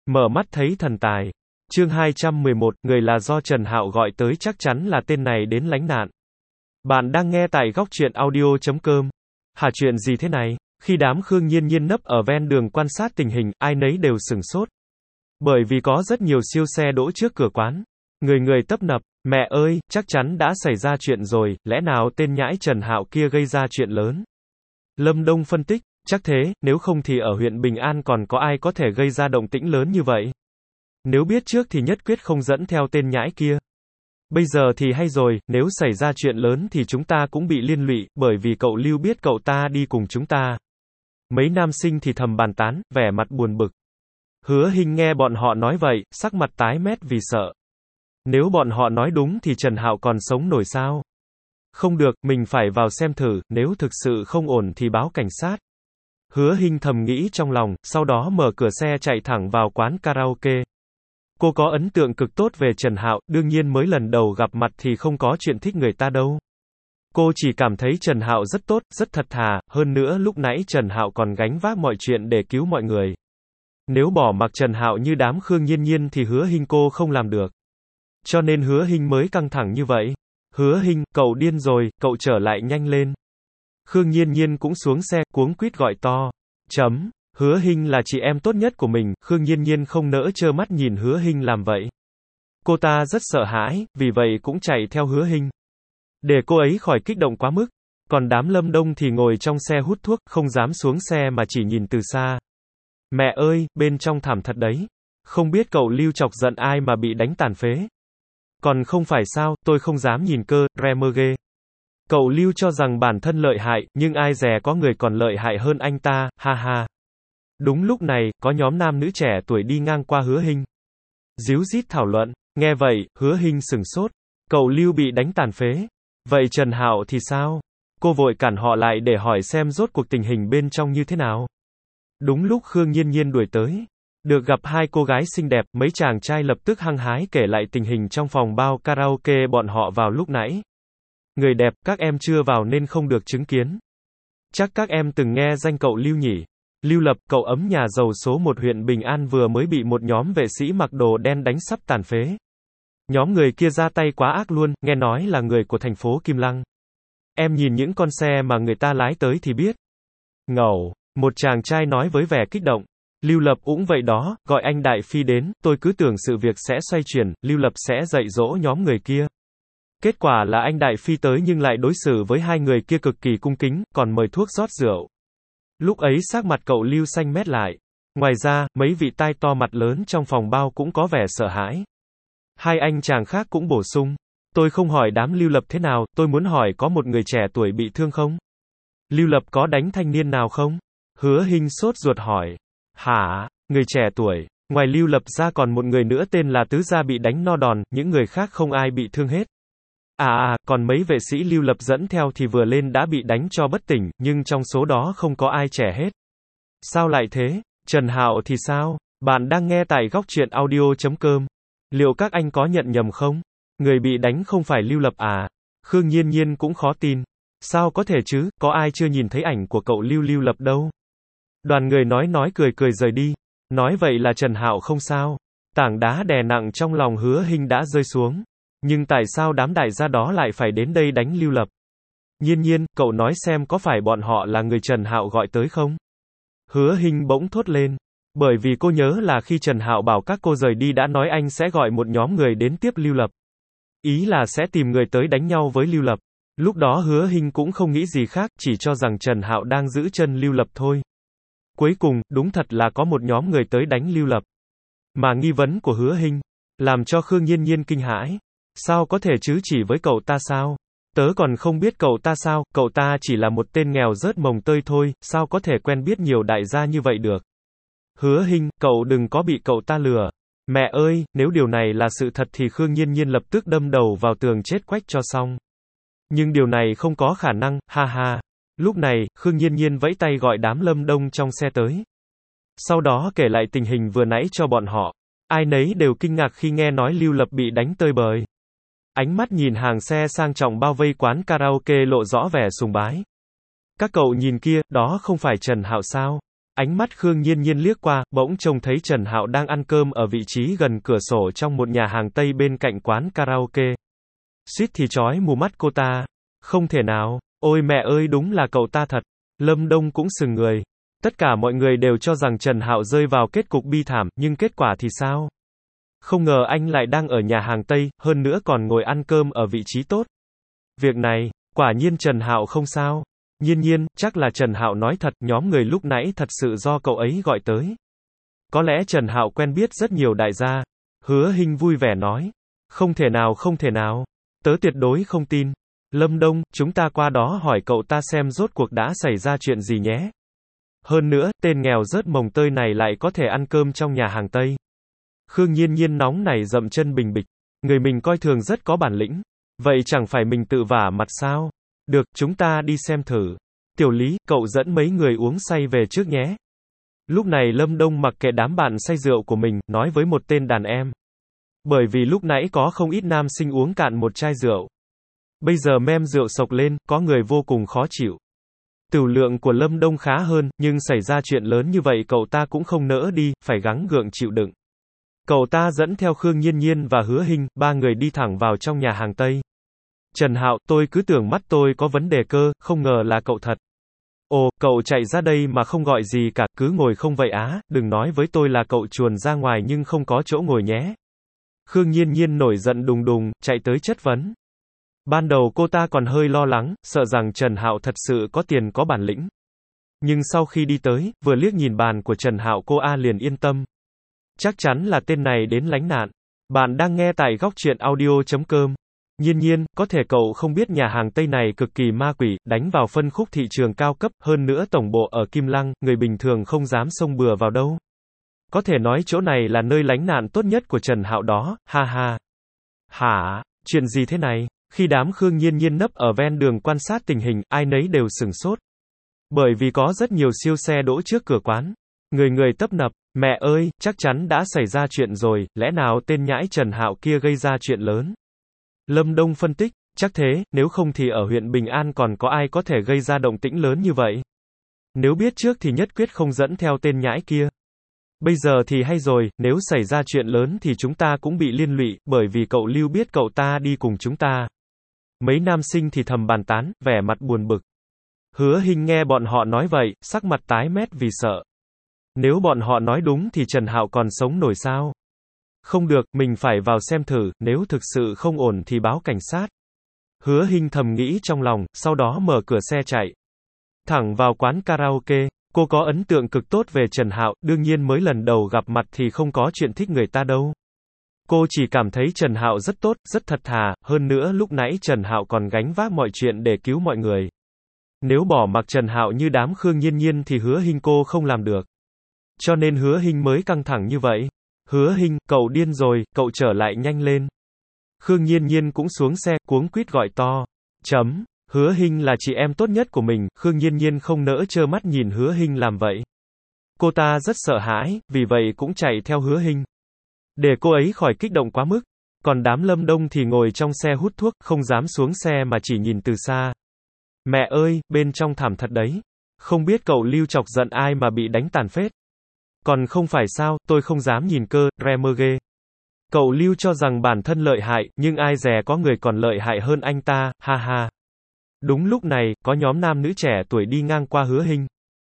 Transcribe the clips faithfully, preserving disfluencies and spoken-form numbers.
Mở mắt thấy thần tài. Chương hai trăm mười một, người là do Trần Hạo gọi tới, chắc chắn là tên này đến lánh nạn. Bạn đang nghe tại góc truyện audio chấm com. Hả, chuyện gì thế này? Khi đám Khương Nhiên Nhiên nấp ở ven đường quan sát tình hình, ai nấy đều sửng sốt. Bởi vì có rất nhiều siêu xe đỗ trước cửa quán. Người người tấp nập, mẹ ơi, chắc chắn đã xảy ra chuyện rồi, lẽ nào tên nhãi Trần Hạo kia gây ra chuyện lớn? Lâm Đông phân tích, chắc thế, nếu không thì ở huyện Bình An còn có ai có thể gây ra động tĩnh lớn như vậy? Nếu biết trước thì nhất quyết không dẫn theo tên nhãi kia. Bây giờ thì hay rồi, nếu xảy ra chuyện lớn thì chúng ta cũng bị liên lụy, bởi vì cậu Lưu biết cậu ta đi cùng chúng ta. Mấy nam sinh thì thầm bàn tán, vẻ mặt buồn bực. Hứa Hinh nghe bọn họ nói vậy, sắc mặt tái mét vì sợ. Nếu bọn họ nói đúng thì Trần Hạo còn sống nổi sao? Không được, mình phải vào xem thử, nếu thực sự không ổn thì báo cảnh sát. Hứa Hinh thầm nghĩ trong lòng, sau đó mở cửa xe chạy thẳng vào quán karaoke. Cô có ấn tượng cực tốt về Trần Hạo, đương nhiên mới lần đầu gặp mặt thì không có chuyện thích người ta đâu. Cô chỉ cảm thấy Trần Hạo rất tốt, rất thật thà, hơn nữa lúc nãy Trần Hạo còn gánh vác mọi chuyện để cứu mọi người. Nếu bỏ mặc Trần Hạo như đám Khương Nhiên Nhiên thì Hứa Hinh cô không làm được. Cho nên Hứa Hinh mới căng thẳng như vậy. Hứa Hinh, cậu điên rồi, cậu trở lại nhanh lên. Khương Nhiên Nhiên cũng xuống xe, cuống quýt gọi to. Chấm. Hứa Hinh là chị em tốt nhất của mình, Khương Nhiên Nhiên không nỡ trơ mắt nhìn Hứa Hinh làm vậy. Cô ta rất sợ hãi, vì vậy cũng chạy theo Hứa Hinh. Để cô ấy khỏi kích động quá mức. Còn đám Lâm Đông thì ngồi trong xe hút thuốc, không dám xuống xe mà chỉ nhìn từ xa. Mẹ ơi, bên trong thảm thật đấy. Không biết cậu Lưu chọc giận ai mà bị đánh tàn phế. Còn không phải sao, tôi không dám nhìn cơ, Dremer ghê. Cậu Lưu cho rằng bản thân lợi hại, nhưng ai dè có người còn lợi hại hơn anh ta, ha ha. Đúng lúc này, có nhóm nam nữ trẻ tuổi đi ngang qua Hứa Hinh. Díu dít thảo luận, nghe vậy, Hứa Hinh sửng sốt. Cậu Lưu bị đánh tàn phế. Vậy Trần Hạo thì sao? Cô vội cản họ lại để hỏi xem rốt cuộc tình hình bên trong như thế nào. Đúng lúc Khương Nhiên Nhiên đuổi tới. Được gặp hai cô gái xinh đẹp, mấy chàng trai lập tức hăng hái kể lại tình hình trong phòng bao karaoke bọn họ vào lúc nãy. Người đẹp, các em chưa vào nên không được chứng kiến. Chắc các em từng nghe danh cậu Lưu nhỉ? Lưu Lập, cậu ấm nhà giàu số một huyện Bình An vừa mới bị một nhóm vệ sĩ mặc đồ đen đánh sắp tàn phế. Nhóm người kia ra tay quá ác luôn, nghe nói là người của thành phố Kim Lăng. Em nhìn những con xe mà người ta lái tới thì biết. Ngầu, một chàng trai nói với vẻ kích động. Lưu Lập cũng vậy đó, gọi anh Đại Phi đến, tôi cứ tưởng sự việc sẽ xoay chuyển, Lưu Lập sẽ dạy dỗ nhóm người kia. Kết quả là anh Đại Phi tới nhưng lại đối xử với hai người kia cực kỳ cung kính, còn mời thuốc rót rượu. Lúc ấy sắc mặt cậu Lưu xanh mét lại. Ngoài ra, mấy vị tai to mặt lớn trong phòng bao cũng có vẻ sợ hãi. Hai anh chàng khác cũng bổ sung. Tôi không hỏi đám Lưu Lập thế nào, tôi muốn hỏi có một người trẻ tuổi bị thương không? Lưu Lập có đánh thanh niên nào không? Hứa Hinh sốt ruột hỏi. Hả? Người trẻ tuổi? Ngoài Lưu Lập ra còn một người nữa tên là Tứ Gia bị đánh no đòn, những người khác không ai bị thương hết. À à, còn mấy vệ sĩ Lưu Lập dẫn theo thì vừa lên đã bị đánh cho bất tỉnh, nhưng trong số đó không có ai trẻ hết. Sao lại thế? Trần Hạo thì sao? Bạn đang nghe tại góc truyện audio chấm com. Liệu các anh có nhận nhầm không? Người bị đánh không phải Lưu Lập à? Khương Nhiên Nhiên cũng khó tin. Sao có thể chứ, có ai chưa nhìn thấy ảnh của cậu Lưu Lưu Lập đâu? Đoàn người nói nói cười cười rời đi. Nói vậy là Trần Hạo không sao. Tảng đá đè nặng trong lòng Hứa Hinh đã rơi xuống. Nhưng tại sao đám đại gia đó lại phải đến đây đánh Lưu Lập? Nhiên Nhiên, cậu nói xem có phải bọn họ là người Trần Hạo gọi tới không? Hứa Hinh bỗng thốt lên. Bởi vì cô nhớ là khi Trần Hạo bảo các cô rời đi đã nói anh sẽ gọi một nhóm người đến tiếp Lưu Lập. Ý là sẽ tìm người tới đánh nhau với Lưu Lập. Lúc đó Hứa Hinh cũng không nghĩ gì khác, chỉ cho rằng Trần Hạo đang giữ chân Lưu Lập thôi. Cuối cùng, đúng thật là có một nhóm người tới đánh Lưu Lập. Mà nghi vấn của Hứa Hinh làm cho Khương Nhiên Nhiên kinh hãi. Sao có thể chứ, chỉ với cậu ta sao? Tớ còn không biết cậu ta sao, cậu ta chỉ là một tên nghèo rớt mồng tơi thôi, sao có thể quen biết nhiều đại gia như vậy được? Hứa Hinh, cậu đừng có bị cậu ta lừa. Mẹ ơi, nếu điều này là sự thật thì Khương Nhiên Nhiên lập tức đâm đầu vào tường chết quách cho xong. Nhưng điều này không có khả năng, ha ha. Lúc này, Khương Nhiên Nhiên vẫy tay gọi đám Lâm Đông trong xe tới. Sau đó kể lại tình hình vừa nãy cho bọn họ. Ai nấy đều kinh ngạc khi nghe nói Lưu Lập bị đánh tơi bời. Ánh mắt nhìn hàng xe sang trọng bao vây quán karaoke lộ rõ vẻ sùng bái. Các cậu nhìn kia, đó không phải Trần Hạo sao? Ánh mắt Khương Nhiên Nhiên liếc qua, bỗng trông thấy Trần Hạo đang ăn cơm ở vị trí gần cửa sổ trong một nhà hàng Tây bên cạnh quán karaoke. Suýt thì chói mù mắt cô ta. Không thể nào, ôi mẹ ơi đúng là cậu ta thật. Lâm Đông cũng sừng người. Tất cả mọi người đều cho rằng Trần Hạo rơi vào kết cục bi thảm, nhưng kết quả thì sao? Không ngờ anh lại đang ở nhà hàng Tây, hơn nữa còn ngồi ăn cơm ở vị trí tốt. Việc này, quả nhiên Trần Hạo không sao. Nhiên Nhiên, chắc là Trần Hạo nói thật, nhóm người lúc nãy thật sự do cậu ấy gọi tới. Có lẽ Trần Hạo quen biết rất nhiều đại gia. Hứa Hinh vui vẻ nói. Không thể nào không thể nào. Tớ tuyệt đối không tin. Lâm Đông, chúng ta qua đó hỏi cậu ta xem rốt cuộc đã xảy ra chuyện gì nhé. Hơn nữa, tên nghèo rớt mồng tơi này lại có thể ăn cơm trong nhà hàng Tây. Khương Nhiên Nhiên nóng này dậm chân bình bịch. Người mình coi thường rất có bản lĩnh. Vậy chẳng phải mình tự vả mặt sao? Được, chúng ta đi xem thử. Tiểu Lý, cậu dẫn mấy người uống say về trước nhé. Lúc này Lâm Đông mặc kệ đám bạn say rượu của mình, nói với một tên đàn em. Bởi vì lúc nãy có không ít nam sinh uống cạn một chai rượu. Bây giờ mem rượu sộc lên, có người vô cùng khó chịu. Tửu lượng của Lâm Đông khá hơn, nhưng xảy ra chuyện lớn như vậy cậu ta cũng không nỡ đi, phải gắng gượng chịu đựng. Cậu ta dẫn theo Khương Nhiên Nhiên và Hứa Hinh, ba người đi thẳng vào trong nhà hàng Tây. Trần Hạo, tôi cứ tưởng mắt tôi có vấn đề cơ, không ngờ là cậu thật. Ồ, cậu chạy ra đây mà không gọi gì cả, cứ ngồi không vậy á, đừng nói với tôi là cậu chuồn ra ngoài nhưng không có chỗ ngồi nhé. Khương Nhiên Nhiên nổi giận đùng đùng, chạy tới chất vấn. Ban đầu cô ta còn hơi lo lắng, sợ rằng Trần Hạo thật sự có tiền có bản lĩnh. Nhưng sau khi đi tới, vừa liếc nhìn bàn của Trần Hạo cô A liền yên tâm. Chắc chắn là tên này đến lánh nạn. Bạn đang nghe tại góc truyện audio chấm com. Nhiên Nhiên, có thể cậu không biết nhà hàng Tây này cực kỳ ma quỷ, đánh vào phân khúc thị trường cao cấp, hơn nữa tổng bộ ở Kim Lăng, người bình thường không dám xông bừa vào đâu. Có thể nói chỗ này là nơi lánh nạn tốt nhất của Trần Hạo đó, ha ha. Hả, chuyện gì thế này? Khi đám Khương Nhiên Nhiên nấp ở ven đường quan sát tình hình, ai nấy đều sửng sốt. Bởi vì có rất nhiều siêu xe đỗ trước cửa quán. Người người tấp nập, mẹ ơi, chắc chắn đã xảy ra chuyện rồi, lẽ nào tên nhãi Trần Hạo kia gây ra chuyện lớn? Lâm Đông phân tích, chắc thế, nếu không thì ở huyện Bình An còn có ai có thể gây ra động tĩnh lớn như vậy? Nếu biết trước thì nhất quyết không dẫn theo tên nhãi kia. Bây giờ thì hay rồi, nếu xảy ra chuyện lớn thì chúng ta cũng bị liên lụy, bởi vì cậu Lưu biết cậu ta đi cùng chúng ta. Mấy nam sinh thì thầm bàn tán, vẻ mặt buồn bực. Hứa Hinh nghe bọn họ nói vậy, sắc mặt tái mét vì sợ. Nếu bọn họ nói đúng thì Trần Hạo còn sống nổi sao? Không được, mình phải vào xem thử, nếu thực sự không ổn thì báo cảnh sát. Hứa Hinh thầm nghĩ trong lòng, sau đó mở cửa xe chạy. Thẳng vào quán karaoke, cô có ấn tượng cực tốt về Trần Hạo, đương nhiên mới lần đầu gặp mặt thì không có chuyện thích người ta đâu. Cô chỉ cảm thấy Trần Hạo rất tốt, rất thật thà, hơn nữa lúc nãy Trần Hạo còn gánh vác mọi chuyện để cứu mọi người. Nếu bỏ mặc Trần Hạo như đám Khương Nhiên Nhiên thì Hứa Hinh cô không làm được. Cho nên Hứa Hinh mới căng thẳng như vậy. Hứa Hinh, cậu điên rồi, cậu trở lại nhanh lên. Khương Nhiên Nhiên cũng xuống xe, cuống quýt gọi to. Chấm, Hứa Hinh là chị em tốt nhất của mình, Khương Nhiên Nhiên không nỡ trơ mắt nhìn Hứa Hinh làm vậy. Cô ta rất sợ hãi, vì vậy cũng chạy theo Hứa Hinh. Để cô ấy khỏi kích động quá mức. Còn đám Lâm Đông thì ngồi trong xe hút thuốc, không dám xuống xe mà chỉ nhìn từ xa. Mẹ ơi, bên trong thảm thật đấy. Không biết cậu Lưu chọc giận ai mà bị đánh tàn phết. Còn không phải sao, tôi không dám nhìn cơ, Remerge. Cậu Lưu cho rằng bản thân lợi hại, nhưng ai dè có người còn lợi hại hơn anh ta, ha ha. Đúng lúc này, có nhóm nam nữ trẻ tuổi đi ngang qua Hứa Hinh.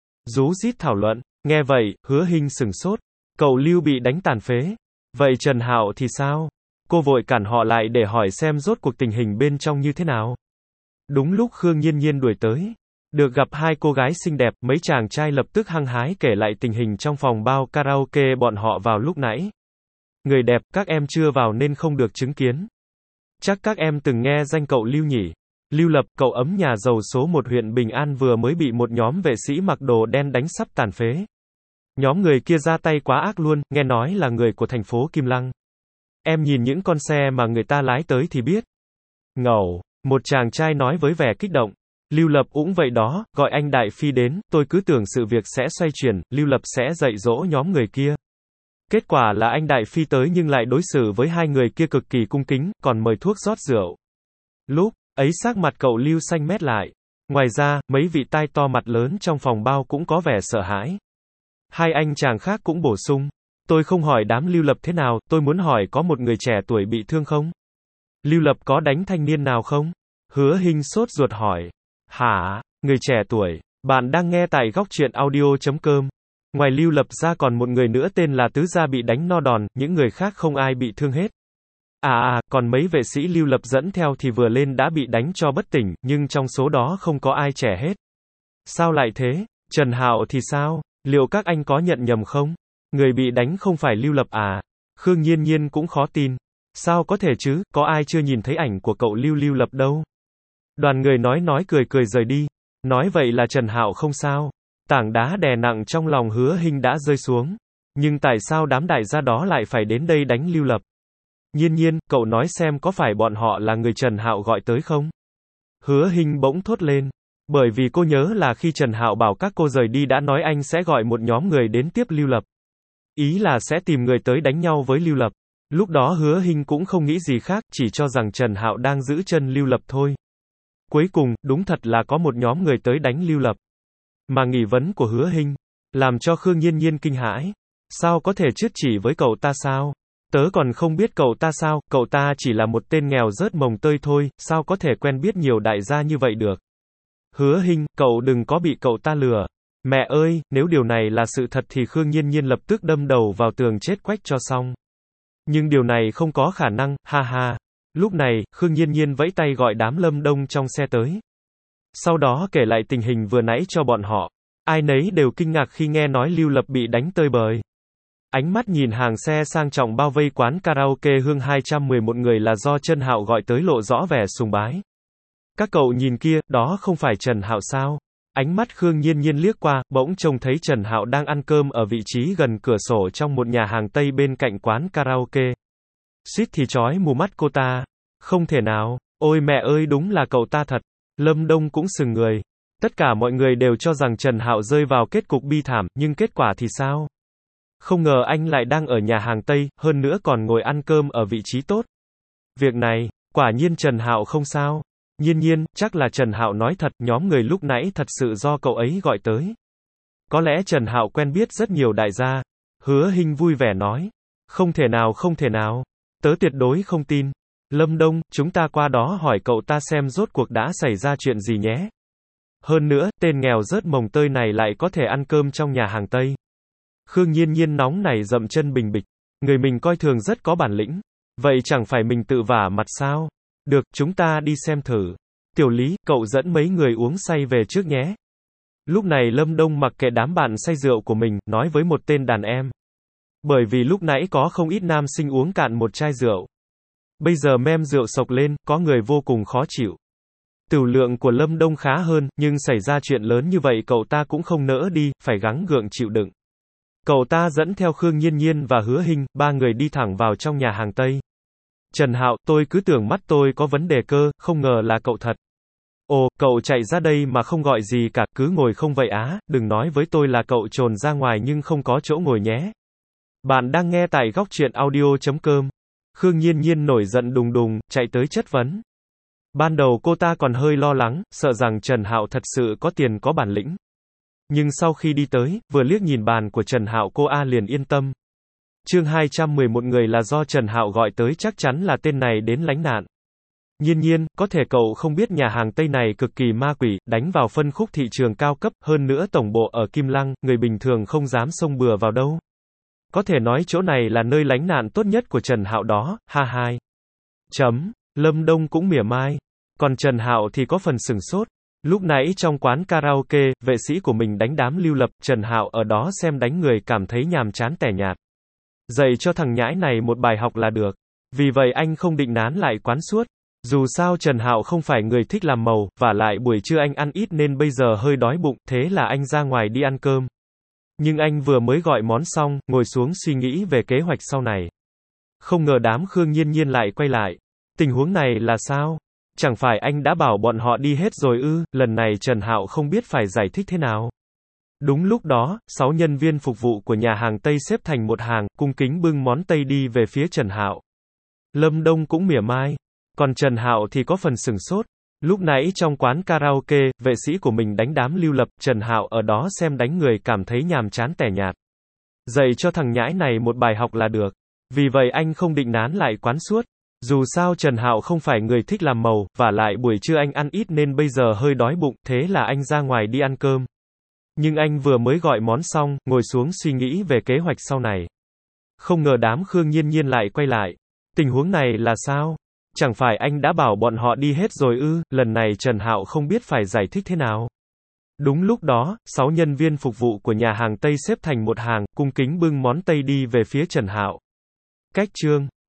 Rú rít thảo luận, nghe vậy, Hứa Hinh sửng sốt. Cậu Lưu bị đánh tàn phế. Vậy Trần Hạo thì sao? Cô vội cản họ lại để hỏi xem rốt cuộc tình hình bên trong như thế nào. Đúng lúc Khương Nhiên Nhiên đuổi tới. Được gặp hai cô gái xinh đẹp, mấy chàng trai lập tức hăng hái kể lại tình hình trong phòng bao karaoke bọn họ vào lúc nãy. Người đẹp, các em chưa vào nên không được chứng kiến. Chắc các em từng nghe danh cậu Lưu nhỉ? Lưu Lập, cậu ấm nhà giàu số một huyện Bình An vừa mới bị một nhóm vệ sĩ mặc đồ đen đánh sắp tàn phế. Nhóm người kia ra tay quá ác luôn, nghe nói là người của thành phố Kim Lăng. Em nhìn những con xe mà người ta lái tới thì biết. Ngầu, một chàng trai nói với vẻ kích động. Lưu Lập cũng vậy đó, gọi anh Đại Phi đến, tôi cứ tưởng sự việc sẽ xoay chuyển, Lưu Lập sẽ dạy dỗ nhóm người kia. Kết quả là anh Đại Phi tới nhưng lại đối xử với hai người kia cực kỳ cung kính, còn mời thuốc rót rượu. Lúc ấy sắc mặt cậu Lưu xanh mét lại. Ngoài ra, mấy vị tai to mặt lớn trong phòng bao cũng có vẻ sợ hãi. Hai anh chàng khác cũng bổ sung. Tôi không hỏi đám Lưu Lập thế nào, tôi muốn hỏi có một người trẻ tuổi bị thương không? Lưu Lập có đánh thanh niên nào không? Hứa Hinh sốt ruột hỏi. Hả? Người trẻ tuổi. Bạn đang nghe tại góc truyện audio chấm com. Ngoài Lưu Lập ra còn một người nữa tên là Tứ Gia bị đánh no đòn, những người khác không ai bị thương hết. À à, còn mấy vệ sĩ Lưu Lập dẫn theo thì vừa lên đã bị đánh cho bất tỉnh, nhưng trong số đó không có ai trẻ hết. Sao lại thế? Trần Hạo thì sao? Liệu các anh có nhận nhầm không? Người bị đánh không phải Lưu Lập à? Khương Nhiên Nhiên cũng khó tin. Sao có thể chứ, có ai chưa nhìn thấy ảnh của cậu Lưu Lưu Lập đâu? Đoàn người nói nói cười cười rời đi. Nói vậy là Trần Hạo không sao. Tảng đá đè nặng trong lòng Hứa Hinh đã rơi xuống. Nhưng tại sao đám đại gia đó lại phải đến đây đánh Lưu Lập? Nhiên Nhiên, cậu nói xem có phải bọn họ là người Trần Hạo gọi tới không? Hứa Hinh bỗng thốt lên. Bởi vì cô nhớ là khi Trần Hạo bảo các cô rời đi đã nói anh sẽ gọi một nhóm người đến tiếp Lưu Lập. Ý là sẽ tìm người tới đánh nhau với Lưu Lập. Lúc đó Hứa Hinh cũng không nghĩ gì khác, chỉ cho rằng Trần Hạo đang giữ chân Lưu Lập thôi. Cuối cùng, đúng thật là có một nhóm người tới đánh Lưu Lập. Mà nghi vấn của Hứa Hinh làm cho Khương Nhiên Nhiên kinh hãi. Sao có thể chứt chỉ với cậu ta sao? Tớ còn không biết cậu ta sao, cậu ta chỉ là một tên nghèo rớt mồng tơi thôi, sao có thể quen biết nhiều đại gia như vậy được? Hứa Hinh, cậu đừng có bị cậu ta lừa. Mẹ ơi, nếu điều này là sự thật thì Khương Nhiên Nhiên lập tức đâm đầu vào tường chết quách cho xong. Nhưng điều này không có khả năng, ha ha. Lúc này, Khương Nhiên Nhiên vẫy tay gọi đám Lâm Đông trong xe tới. Sau đó kể lại tình hình vừa nãy cho bọn họ. Ai nấy đều kinh ngạc khi nghe nói Lưu Lập bị đánh tơi bời. Ánh mắt nhìn hàng xe sang trọng bao vây quán karaoke Hương hai trăm mười một người là do Trần Hạo gọi tới lộ rõ vẻ sùng bái. Các cậu nhìn kia, đó không phải Trần Hạo sao? Ánh mắt Khương Nhiên Nhiên liếc qua, bỗng trông thấy Trần Hạo đang ăn cơm ở vị trí gần cửa sổ trong một nhà hàng Tây bên cạnh quán karaoke. Suýt thì chói mù mắt cô ta. Không thể nào, ôi mẹ ơi đúng là cậu ta thật. Lâm Đông cũng sừng người. Tất cả mọi người đều cho rằng Trần Hạo rơi vào kết cục bi thảm, nhưng kết quả thì sao? Không ngờ anh lại đang ở nhà hàng Tây, hơn nữa còn ngồi ăn cơm ở vị trí tốt. Việc này, quả nhiên Trần Hạo không sao. Nhiên Nhiên, chắc là Trần Hạo nói thật, nhóm người lúc nãy thật sự do cậu ấy gọi tới. Có lẽ Trần Hạo quen biết rất nhiều đại gia. Hứa Hinh vui vẻ nói. Không thể nào không thể nào. Tớ tuyệt đối không tin. Lâm Đông, chúng ta qua đó hỏi cậu ta xem rốt cuộc đã xảy ra chuyện gì nhé. Hơn nữa, tên nghèo rớt mồng tơi này lại có thể ăn cơm trong nhà hàng Tây. Khương Nhiên Nhiên nóng này dậm chân bình bịch. Người mình coi thường rất có bản lĩnh. Vậy chẳng phải mình tự vả mặt sao? Được, chúng ta đi xem thử. Tiểu Lý, cậu dẫn mấy người uống say về trước nhé. Lúc này Lâm Đông mặc kệ đám bạn say rượu của mình, nói với một tên đàn em. Bởi vì lúc nãy có không ít nam sinh uống cạn một chai rượu. Bây giờ mem rượu sộc lên, có người vô cùng khó chịu. Tửu lượng của Lâm Đông khá hơn, nhưng xảy ra chuyện lớn như vậy cậu ta cũng không nỡ đi, phải gắng gượng chịu đựng. Cậu ta dẫn theo Khương Nhiên Nhiên và Hứa Hinh, ba người đi thẳng vào trong nhà hàng Tây. Trần Hạo, tôi cứ tưởng mắt tôi có vấn đề cơ, không ngờ là cậu thật. Ồ, cậu chạy ra đây mà không gọi gì cả, cứ ngồi không vậy á, đừng nói với tôi là cậu trồn ra ngoài nhưng không có chỗ ngồi nhé. Bạn đang nghe tại góc truyện audio chấm com. Khương Nhiên Nhiên nổi giận đùng đùng, chạy tới chất vấn. Ban đầu cô ta còn hơi lo lắng, sợ rằng Trần Hạo thật sự có tiền có bản lĩnh. Nhưng sau khi đi tới, vừa liếc nhìn bàn của Trần Hạo cô A liền yên tâm. Chương hai trăm mười một người là do Trần Hạo gọi tới chắc chắn là tên này đến lánh nạn. Nhiên Nhiên, có thể cậu không biết nhà hàng Tây này cực kỳ ma quỷ, đánh vào phân khúc thị trường cao cấp, hơn nữa tổng bộ ở Kim Lăng, người bình thường không dám xông bừa vào đâu. Có thể nói chỗ này là nơi lánh nạn tốt nhất của Trần Hạo đó, ha hai. Chấm, Lâm Đông cũng mỉa mai. Còn Trần Hạo thì có phần sửng sốt. Lúc nãy trong quán karaoke, vệ sĩ của mình đánh đám Lưu Lập, Trần Hạo ở đó xem đánh người cảm thấy nhàm chán tẻ nhạt. Dạy cho thằng nhãi này một bài học là được. Vì vậy anh không định nán lại quán suốt. Dù sao Trần Hạo không phải người thích làm màu, và lại buổi trưa anh ăn ít nên bây giờ hơi đói bụng, thế là anh ra ngoài đi ăn cơm. Nhưng anh vừa mới gọi món xong, ngồi xuống suy nghĩ về kế hoạch sau này. Không ngờ đám Khương Nhiên Nhiên lại quay lại. Tình huống này là sao? Chẳng phải anh đã bảo bọn họ đi hết rồi ư? Lần này Trần Hạo không biết phải giải thích thế nào. Đúng lúc đó, sáu nhân viên phục vụ của nhà hàng Tây xếp thành một hàng, cung kính bưng món Tây đi về phía Trần Hạo. Lâm Đông cũng mỉa mai. Còn Trần Hạo thì có phần sửng sốt. Lúc nãy trong quán karaoke, vệ sĩ của mình đánh đám lưu lập, Trần Hạo ở đó xem đánh người cảm thấy nhàm chán tẻ nhạt. Dạy cho thằng nhãi này một bài học là được. Vì vậy anh không định nán lại quán suốt. Dù sao Trần Hạo không phải người thích làm màu, vả lại buổi trưa anh ăn ít nên bây giờ hơi đói bụng, thế là anh ra ngoài đi ăn cơm. Nhưng anh vừa mới gọi món xong, ngồi xuống suy nghĩ về kế hoạch sau này. Không ngờ đám Khương Nhiên Nhiên lại quay lại. Tình huống này là sao? Chẳng phải anh đã bảo bọn họ đi hết rồi ư? Lần này Trần Hạo không biết phải giải thích thế nào. Đúng lúc đó, sáu nhân viên phục vụ của nhà hàng Tây xếp thành một hàng, cung kính bưng món Tây đi về phía Trần Hạo. Cách chương